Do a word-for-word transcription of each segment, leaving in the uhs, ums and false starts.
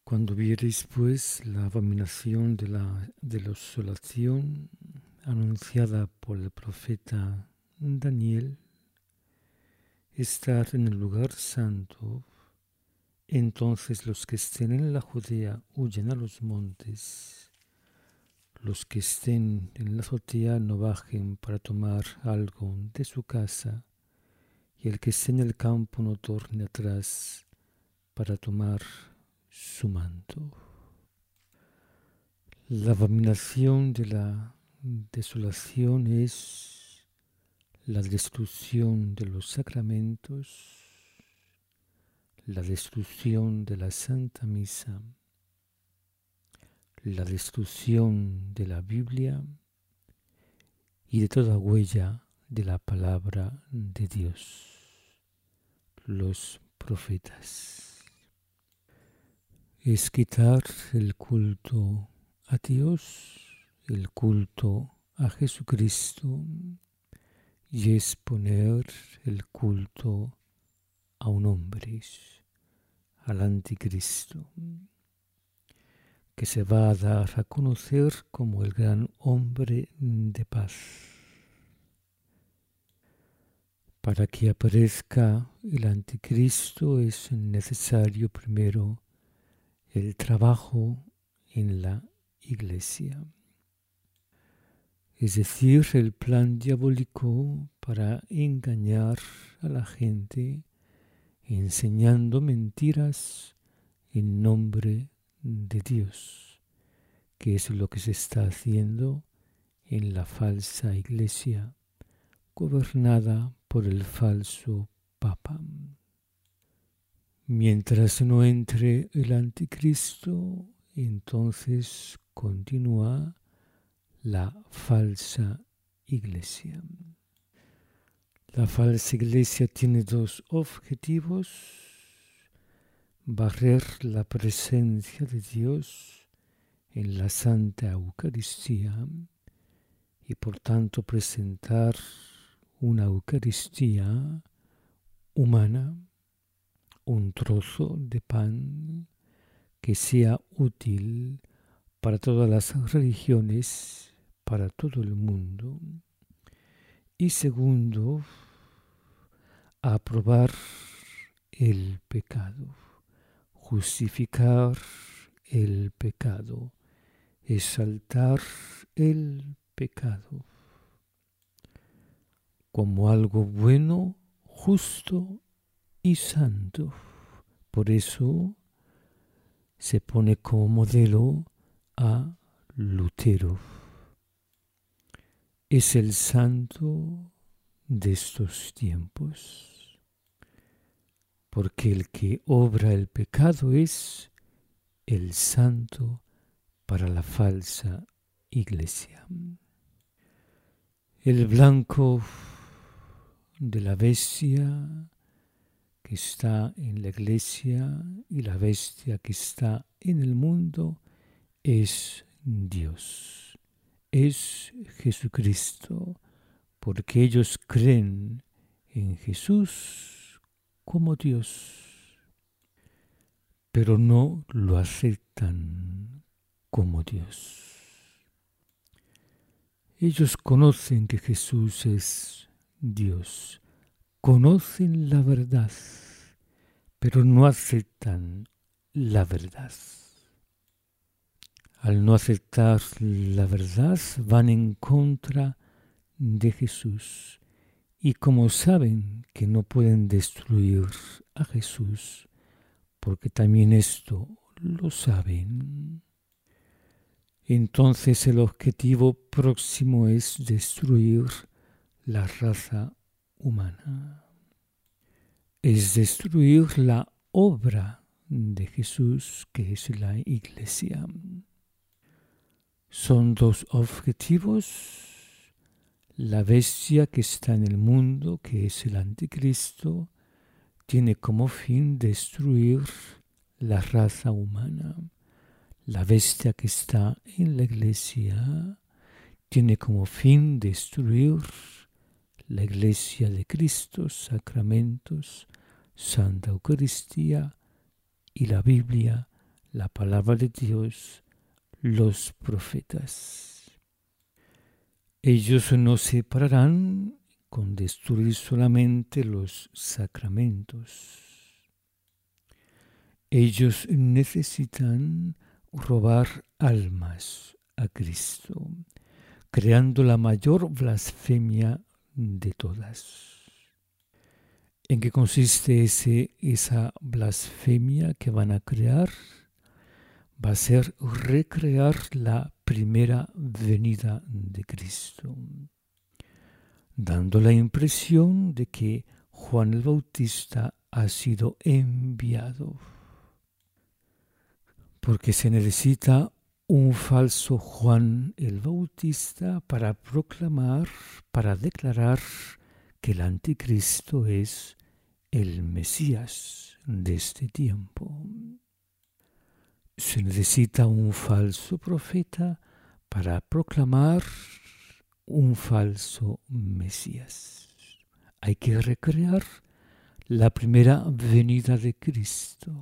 Cuando viereis pues la abominación de la desolación anunciada por el profeta Daniel, estar en el lugar santo, entonces los que estén en la Judea huyan a los montes, los que estén en la azotea no bajen para tomar algo de su casa, y el que esté en el campo no torne atrás para tomar su manto. La abominación de la desolación es la destrucción de los sacramentos, la destrucción de la Santa Misa, la destrucción de la Biblia y de toda huella de la palabra de Dios, los profetas. Es quitar el culto a Dios, el culto a Jesucristo, y es poner el culto a un hombre, al anticristo, que se va a dar a conocer como el gran hombre de paz. Para que aparezca el anticristo es necesario primero el trabajo en la Iglesia, es decir, el plan diabólico para engañar a la gente, enseñando mentiras en nombre de Dios, que es lo que se está haciendo en la falsa Iglesia, gobernada por el falso Papa. Mientras no entre el anticristo, entonces continúa la falsa Iglesia. La falsa Iglesia tiene dos objetivos: barrer la presencia de Dios en la Santa Eucaristía y por tanto presentar una Eucaristía humana, un trozo de pan que sea útil para todas las religiones, para todo el mundo. Y segundo, aprobar el pecado, justificar el pecado, exaltar el pecado como algo bueno, justo y santo. Por eso se pone como modelo a Lutero. Es el santo de estos tiempos, porque el que obra el pecado es el santo para la falsa Iglesia. El blanco de la bestia que está en la Iglesia y la bestia que está en el mundo es Dios, es Jesucristo, porque ellos creen en Jesús como Dios, pero no lo aceptan como Dios. Ellos conocen que Jesús es Dios, conocen la verdad, pero no aceptan la verdad. Al no aceptar la verdad, van en contra de Jesús. Y como saben que no pueden destruir a Jesús, porque también esto lo saben, entonces el objetivo próximo es destruir la raza humana. Es destruir la obra de Jesús, que es la Iglesia. Son dos objetivos: la bestia que está en el mundo, que es el anticristo, tiene como fin destruir la raza humana. La bestia que está en la Iglesia tiene como fin destruir la Iglesia de Cristo, sacramentos, Santa Eucaristía y la Biblia, la palabra de Dios, los profetas. Ellos no se pararán con destruir solamente los sacramentos. Ellos necesitan robar almas a Cristo, creando la mayor blasfemia de todas. ¿En qué consiste ese, esa blasfemia que van a crear? Va a ser recrear la primera venida de Cristo, dando la impresión de que Juan el Bautista ha sido enviado, porque se necesita un falso Juan el Bautista para proclamar, para declarar que el anticristo es el Mesías de este tiempo. Se necesita un falso profeta para proclamar un falso Mesías. Hay que recrear la primera venida de Cristo.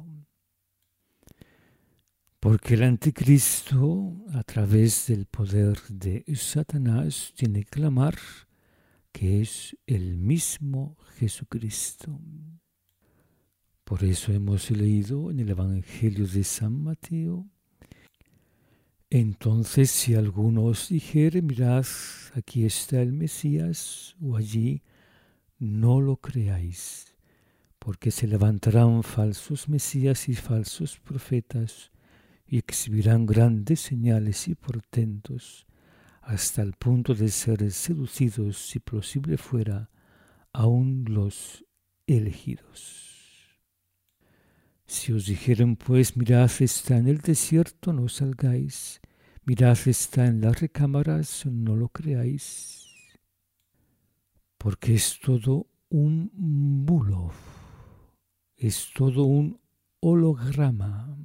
Porque el anticristo, a través del poder de Satanás, tiene que clamar que es el mismo Jesucristo. Por eso hemos leído en el Evangelio de San Mateo: entonces si alguno os dijere, mirad, aquí está el Mesías, o allí, no lo creáis, porque se levantarán falsos mesías y falsos profetas, y exhibirán grandes señales y portentos, hasta el punto de ser seducidos, si posible fuera, aun los elegidos. Si os dijeren, pues, mirad, está en el desierto, no salgáis, mirad, está en las recámaras, no lo creáis, porque es todo un bulo, es todo un holograma.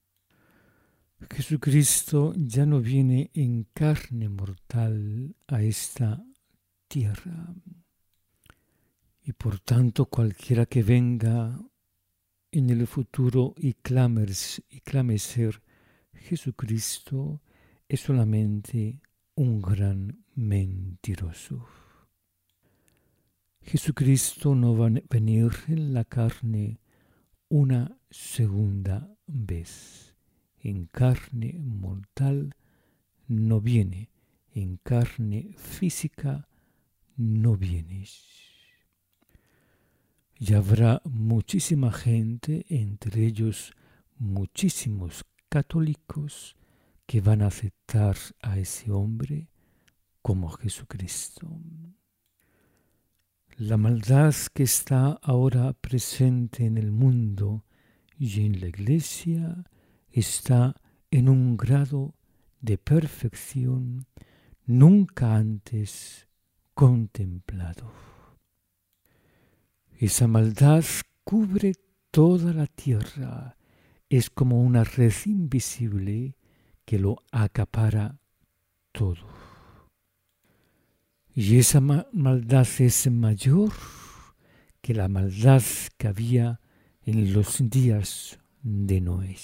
Jesucristo ya no viene en carne mortal a esta tierra, y por tanto cualquiera que venga en el futuro y clame, y clame ser Jesucristo es solamente un gran mentiroso. Jesucristo no va a venir en la carne una segunda vez. En carne mortal no viene, en carne física no viene. Y habrá muchísima gente, entre ellos muchísimos católicos, que van a aceptar a ese hombre como Jesucristo. La maldad que está ahora presente en el mundo y en la Iglesia está en un grado de perfección nunca antes contemplado. Esa maldad cubre toda la tierra, es como una red invisible que lo acapara todo. Y esa ma- maldad es mayor que la maldad que había en los días de Noé.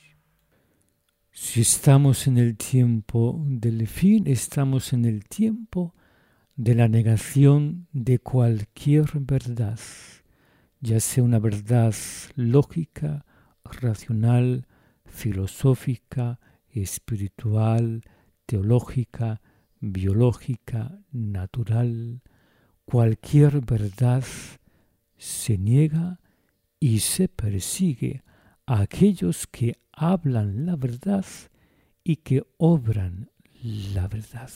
Si estamos en el tiempo del fin, estamos en el tiempo de la negación de cualquier verdad, ya sea una verdad lógica, racional, filosófica, espiritual, teológica, biológica, natural. Cualquier verdad se niega y se persigue a aquellos que hablan la verdad y que obran la verdad.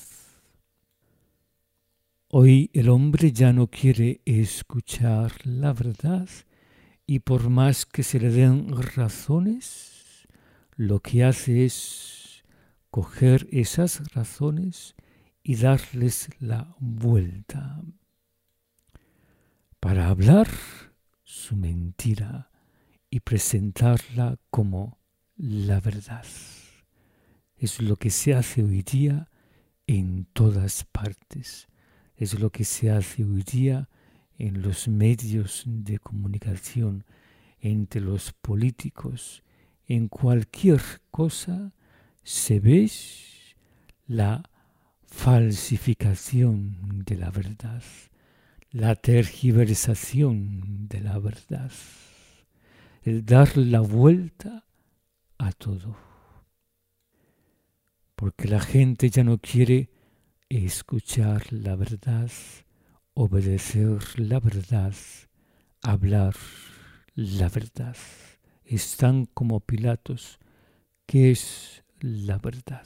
Hoy el hombre ya no quiere escuchar la verdad y por más que se le den razones, lo que hace es coger esas razones y darles la vuelta para hablar su mentira y presentarla como la verdad. Es lo que se hace hoy día en todas partes. Es lo que se hace hoy día en los medios de comunicación, entre los políticos, en cualquier cosa se ve la falsificación de la verdad, la tergiversación de la verdad, el dar la vuelta a todo. Porque la gente ya no quiere escuchar la verdad, obedecer la verdad, hablar la verdad. Están como Pilatos. ¿Qué es la verdad?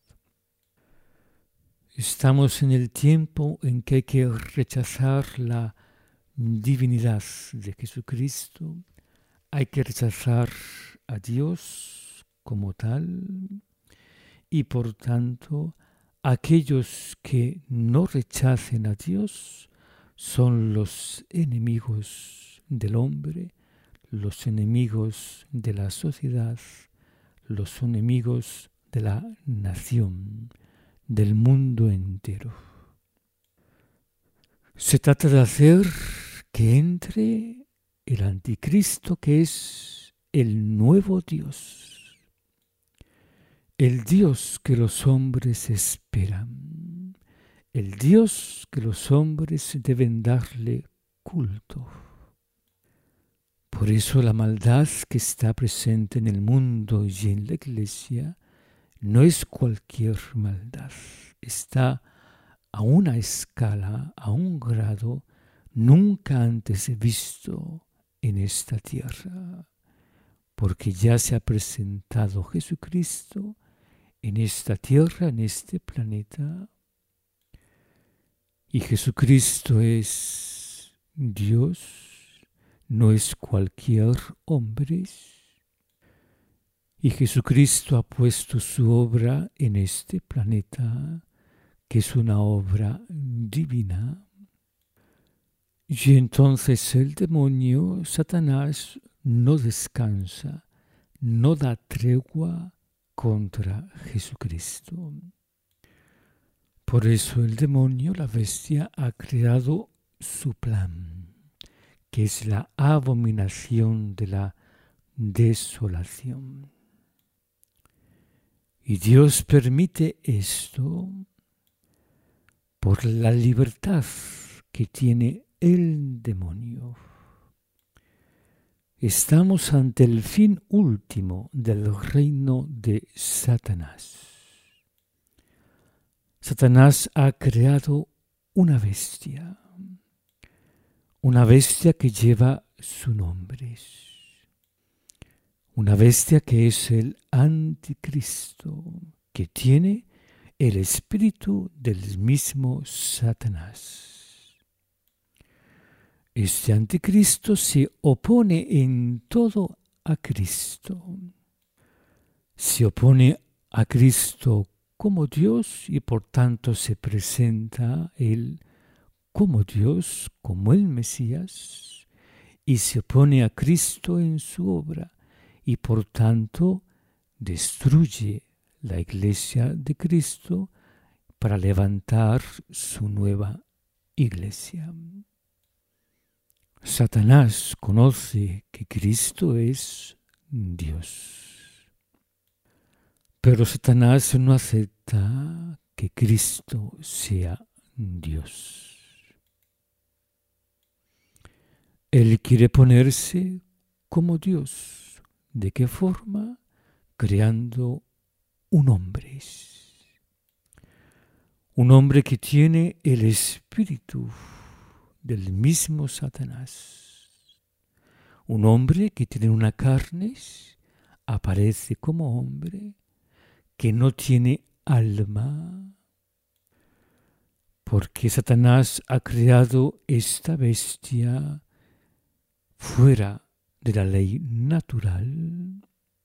Estamos en el tiempo en que hay que rechazar la divinidad de Jesucristo. Hay que rechazar a Dios como tal. Y por tanto, aquellos que no rechacen a Dios son los enemigos del hombre, los enemigos de la sociedad, los enemigos de la nación, del mundo entero. Se trata de hacer que entre el anticristo, que es el nuevo Dios, el Dios que los hombres esperan, el Dios que los hombres deben darle culto. Por eso la maldad que está presente en el mundo y en la iglesia no es cualquier maldad, está a una escala, a un grado nunca antes visto en esta tierra, porque ya se ha presentado Jesucristo en esta tierra, en este planeta, y Jesucristo es Dios, no es cualquier hombre, y Jesucristo ha puesto su obra en este planeta, que es una obra divina. Y entonces el demonio, Satanás, no descansa, no da tregua contra Jesucristo. Por eso el demonio, la bestia, ha creado su plan, que es la abominación de la desolación. Y Dios permite esto por la libertad que tiene el demonio. Estamos ante el fin último del reino de Satanás. Satanás ha creado una bestia, una bestia que lleva su nombre, una bestia que es el anticristo, que tiene el espíritu del mismo Satanás. Este anticristo se opone en todo a Cristo. Se opone a Cristo como Dios y por tanto se presenta Él como Dios, como el Mesías, y se opone a Cristo en su obra y por tanto destruye la iglesia de Cristo para levantar su nueva iglesia. Satanás conoce que Cristo es Dios, pero Satanás no acepta que Cristo sea Dios. Él quiere ponerse como Dios. ¿De qué forma? Creando un hombre. Un hombre que tiene el espíritu del mismo Satanás. Un hombre que tiene una carne, aparece como hombre, que no tiene alma. Porque Satanás ha creado esta bestia fuera de la ley natural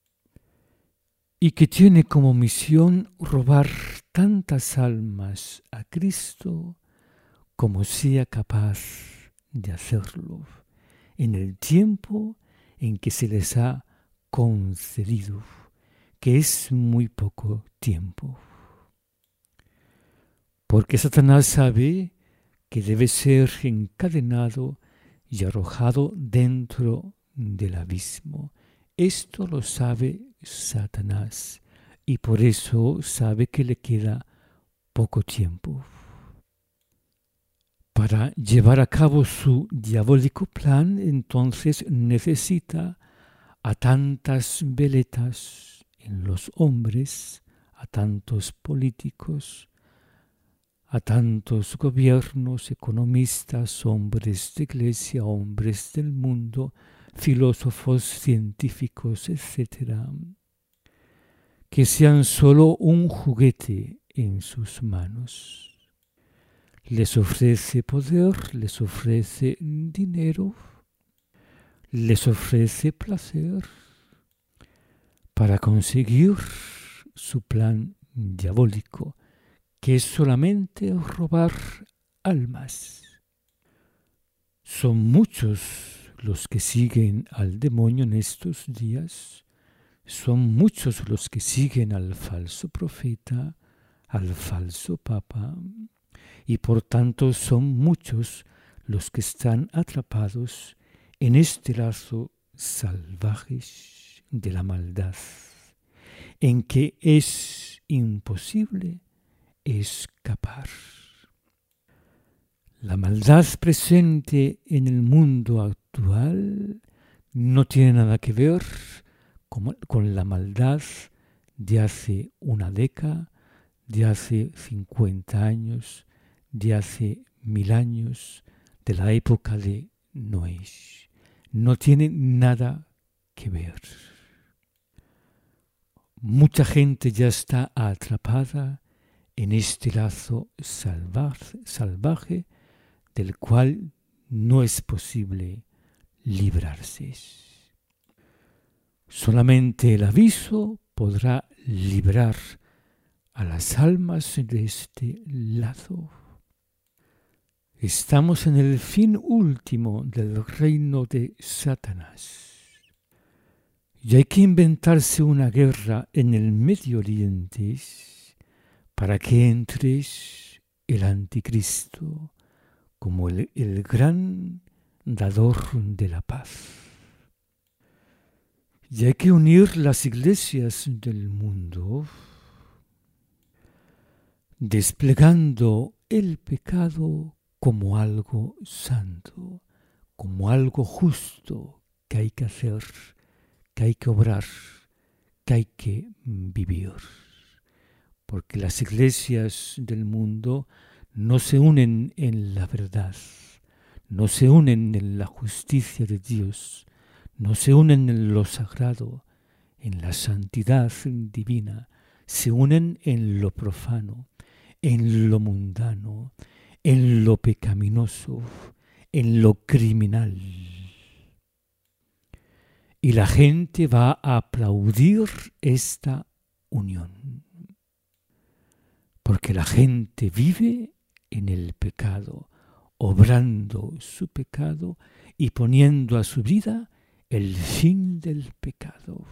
y que tiene como misión robar tantas almas a Cristo como sea capaz de hacerlo en el tiempo en que se les ha concedido, que es muy poco tiempo. Porque Satanás sabe que debe ser encadenado y arrojado dentro del abismo, Esto lo sabe Satanás y por eso sabe que le queda poco tiempo. Para llevar a cabo su diabólico plan, entonces necesita a tantas veletas en los hombres, a tantos políticos, a tantos gobiernos, economistas, hombres de iglesia, hombres del mundo, filósofos, científicos, etcétera, que sean solo un juguete en sus manos. Les ofrece poder, les ofrece dinero, les ofrece placer para conseguir su plan diabólico, que es solamente robar almas. Son muchos los que siguen al demonio en estos días, son muchos los que siguen al falso profeta, al falso papa, y por tanto son muchos los que están atrapados en este lazo salvaje de la maldad, en que es imposible escapar. La maldad presente en el mundo actual no tiene nada que ver con, con la maldad de hace una década, de hace cincuenta años, de hace mil años, de la época de Noé. No tiene nada que ver. Mucha gente ya está atrapada en este lazo salvaje, salvaje del cual no es posible librarse. Solamente el aviso podrá librar a las almas de este lazo. Estamos en el fin último del reino de Satanás. Y hay que inventarse una guerra en el Medio Oriente para que entre el anticristo como el, el gran dador de la paz. Y hay que unir las iglesias del mundo desplegando el pecado como algo santo, como algo justo que hay que hacer, que hay que obrar, que hay que vivir. Porque las iglesias del mundo no se unen en la verdad, no se unen en la justicia de Dios, no se unen en lo sagrado, en la santidad divina, se unen en lo profano, en lo mundano, en lo pecaminoso, en lo criminal. Y la gente va a aplaudir esta unión. Porque la gente vive en el pecado, obrando su pecado y poniendo a su vida el fin del pecado.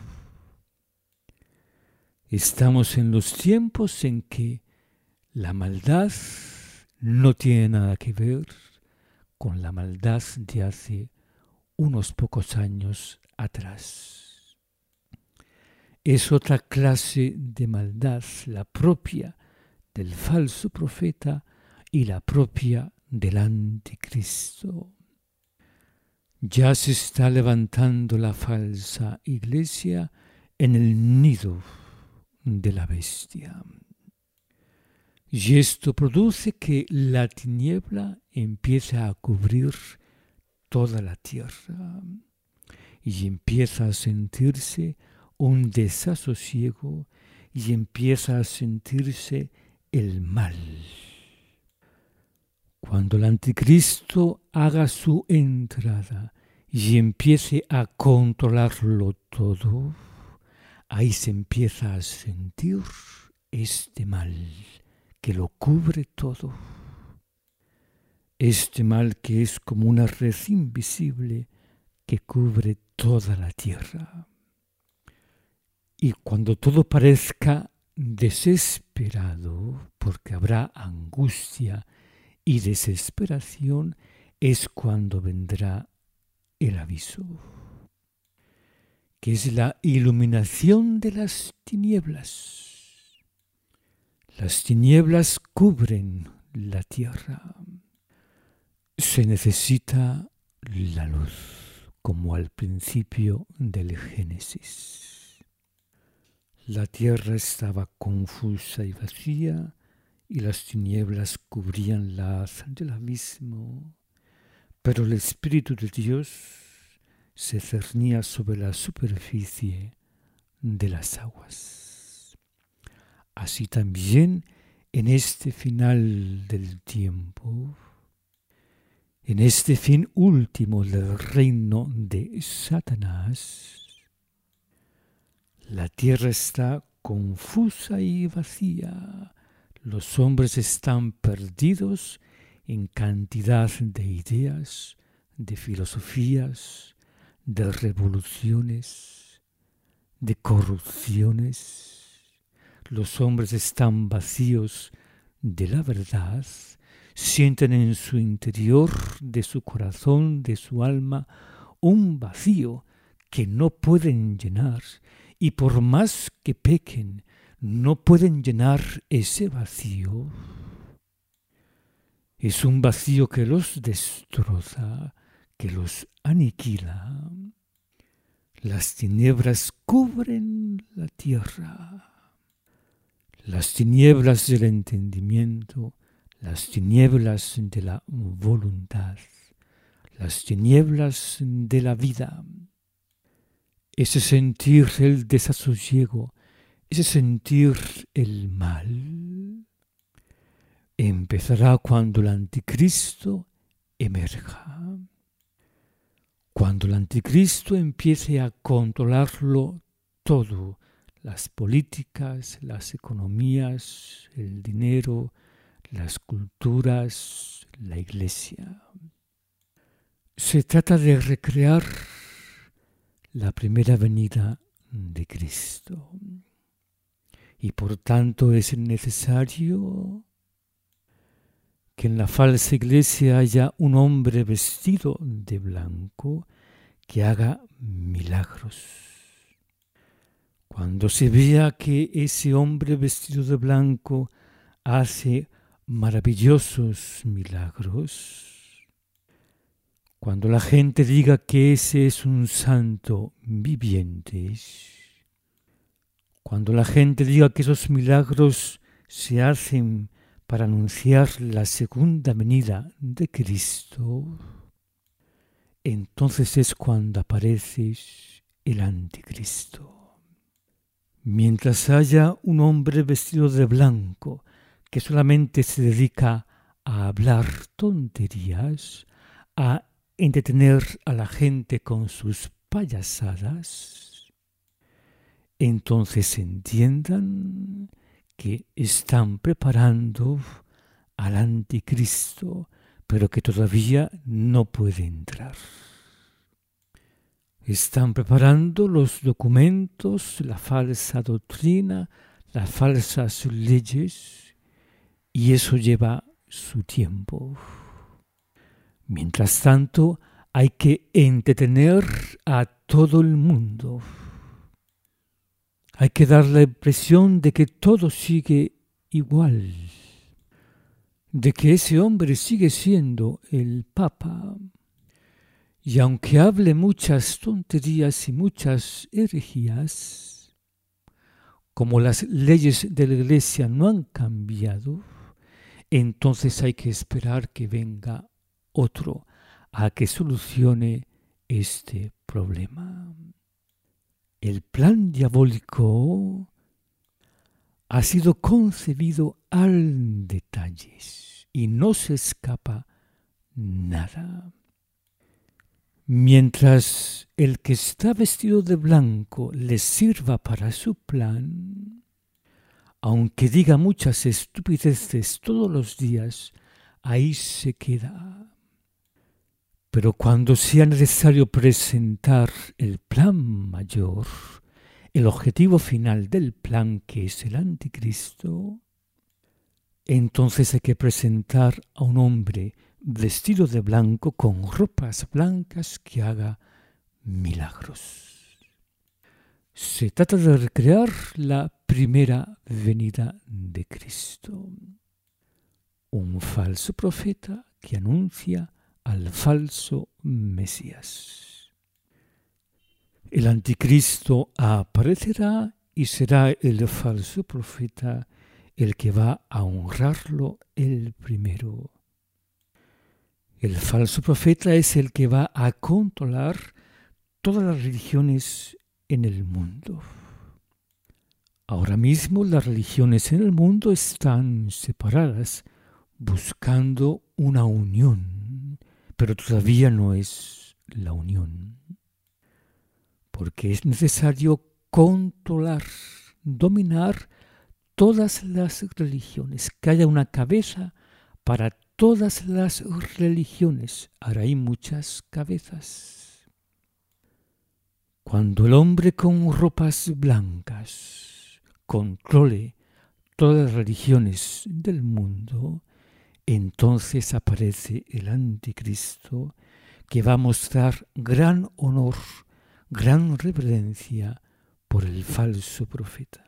Estamos en los tiempos en que la maldad no tiene nada que ver con la maldad de hace unos pocos años atrás. Es otra clase de maldad, la propia del falso profeta y la propia del anticristo. Ya se está levantando la falsa iglesia en el nido de la bestia. Y esto produce que la tiniebla empiece a cubrir toda la tierra y empieza a sentirse un desasosiego y empieza a sentirse el mal. Cuando el anticristo haga su entrada y empiece a controlarlo todo, ahí se empieza a sentir este mal que lo cubre todo. Este mal que es como una red invisible que cubre toda la tierra. Y cuando todo parezca desesperado, porque habrá angustia y desesperación, es cuando vendrá el aviso. que es la iluminación de las tinieblas. Las tinieblas cubren la tierra. Se necesita la luz, como al principio del Génesis. La tierra estaba confusa y vacía, y las tinieblas cubrían la haz del abismo, pero el Espíritu de Dios se cernía sobre la superficie de las aguas. Así también en este final del tiempo, en este fin último del reino de Satanás, la tierra está confusa y vacía. Los hombres están perdidos en cantidad de ideas, de filosofías, de revoluciones, de corrupciones. Los hombres están vacíos de la verdad, sienten en su interior, de su corazón, de su alma, un vacío que no pueden llenar, y por más que pequen, no pueden llenar ese vacío. Es un vacío que los destroza, que los aniquila. Las tinieblas cubren la tierra. Las tinieblas del entendimiento, las tinieblas de la voluntad, las tinieblas de la vida. Ese sentir el desasosiego, ese sentir el mal, empezará cuando el anticristo emerja. Cuando el anticristo empiece a controlarlo todo, las políticas, las economías, el dinero, las culturas, la iglesia. Se trata de recrear la primera venida de Cristo. Y por tanto es necesario que en la falsa iglesia haya un hombre vestido de blanco que haga milagros. Cuando se vea que ese hombre vestido de blanco hace maravillosos milagros, cuando la gente diga que ese es un santo viviente, cuando la gente diga que esos milagros se hacen para anunciar la segunda venida de Cristo, entonces es cuando aparece el anticristo. Mientras haya un hombre vestido de blanco que solamente se dedica a hablar tonterías, a entretener a la gente con sus payasadas, entonces entiendan que están preparando al anticristo, pero que todavía no puede entrar. Están preparando los documentos, la falsa doctrina, las falsas leyes, y eso lleva su tiempo. Mientras tanto, hay que entretener a todo el mundo. Hay que dar la impresión de que todo sigue igual, de que ese hombre sigue siendo el Papa. Y aunque hable muchas tonterías y muchas herejías, como las leyes de la Iglesia no han cambiado, entonces hay que esperar que venga otro a que solucione este problema. El plan diabólico ha sido concebido al detalle y no se escapa nada. Mientras el que está vestido de blanco le sirva para su plan, aunque diga muchas estupideces todos los días, ahí se queda. Pero cuando sea necesario presentar el plan mayor, el objetivo final del plan, que es el anticristo, entonces hay que presentar a un hombre vestido de blanco con ropas blancas que haga milagros. Se trata de recrear la primera venida de Cristo. Un falso profeta que anuncia al falso Mesías. El anticristo aparecerá y será el falso profeta el que va a honrarlo el primero. El falso profeta es el que va a controlar todas las religiones en el mundo. Ahora mismo las religiones en el mundo están separadas, buscando una unión, pero todavía no es la unión, porque es necesario controlar, dominar todas las religiones, que haya una cabeza para todas las religiones. Ahora hay muchas cabezas. Cuando el hombre con ropas blancas controle todas las religiones del mundo, entonces aparece el anticristo que va a mostrar gran honor, gran reverencia por el falso profeta.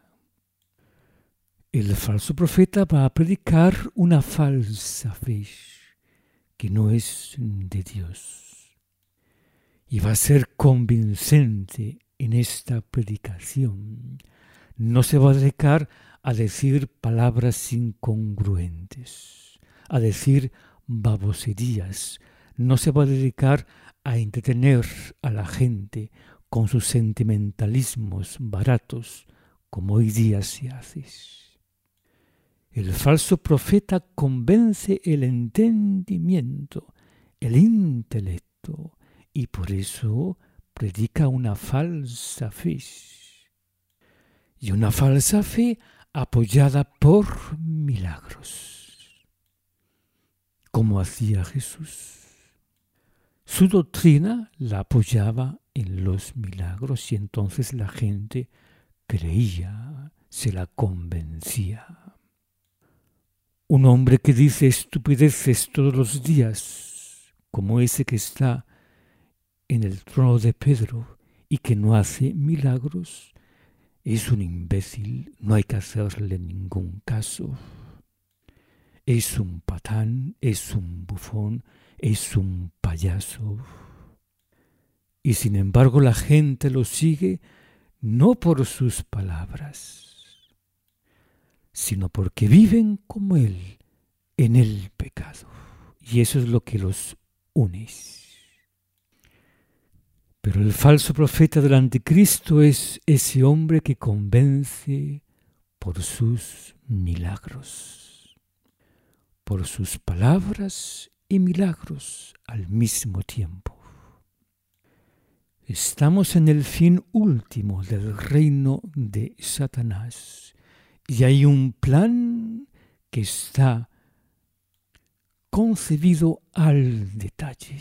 El falso profeta va a predicar una falsa fe que no es de Dios. Y va a ser convincente en esta predicación. No se va a dedicar a decir palabras incongruentes, a decir baboserías. No se va a dedicar a entretener a la gente con sus sentimentalismos baratos, como hoy día se hace. El falso profeta convence el entendimiento, el intelecto, y por eso predica una falsa fe. Y una falsa fe apoyada por milagros, como hacía Jesús. Su doctrina la apoyaba en los milagros y entonces la gente creía, se la convencía. Un hombre que dice estupideces todos los días, como ese que está en el trono de Pedro y que no hace milagros, es un imbécil, no hay que hacerle ningún caso. Es un patán, es un bufón, es un payaso. Y sin embargo la gente lo sigue no por sus palabras, sino porque viven como él, en el pecado. Y eso es lo que los une. Pero el falso profeta del anticristo es ese hombre que convence por sus milagros, por sus palabras y milagros al mismo tiempo. Estamos en el fin último del reino de Satanás. Y hay un plan que está concebido al detalle.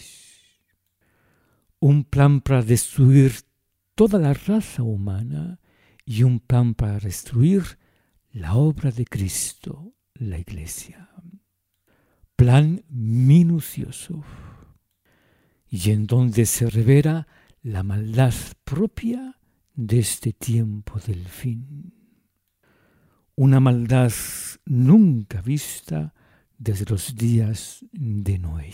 Un plan para destruir toda la raza humana y un plan para destruir la obra de Cristo, la Iglesia. Plan minucioso. Y en donde se revela la maldad propia de este tiempo del fin. Una maldad nunca vista desde los días de Noé.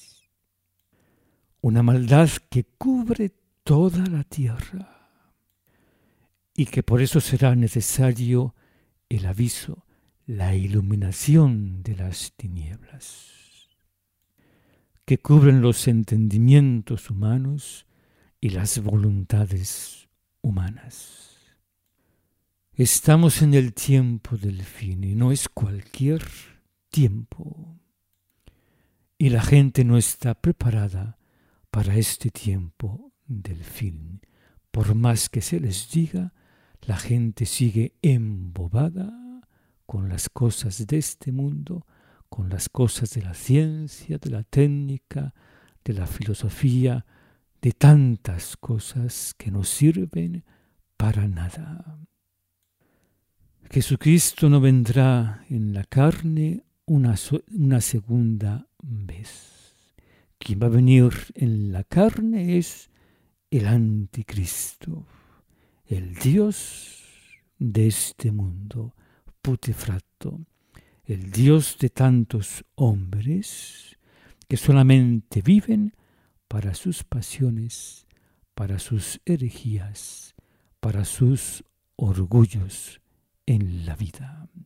Una maldad que cubre toda la tierra y que por eso será necesario el aviso, la iluminación de las tinieblas, que cubren los entendimientos humanos y las voluntades humanas. Estamos en el tiempo del fin y no es cualquier tiempo. Y la gente no está preparada para este tiempo del fin. Por más que se les diga, la gente sigue embobada con las cosas de este mundo, con las cosas de la ciencia, de la técnica, de la filosofía, de tantas cosas que no sirven para nada. Jesucristo no vendrá en la carne una, so- una segunda vez. Quien va a venir en la carne es el anticristo, el Dios de este mundo putrefacto, el Dios de tantos hombres que solamente viven para sus pasiones, para sus herejías, para sus orgullos en la vida.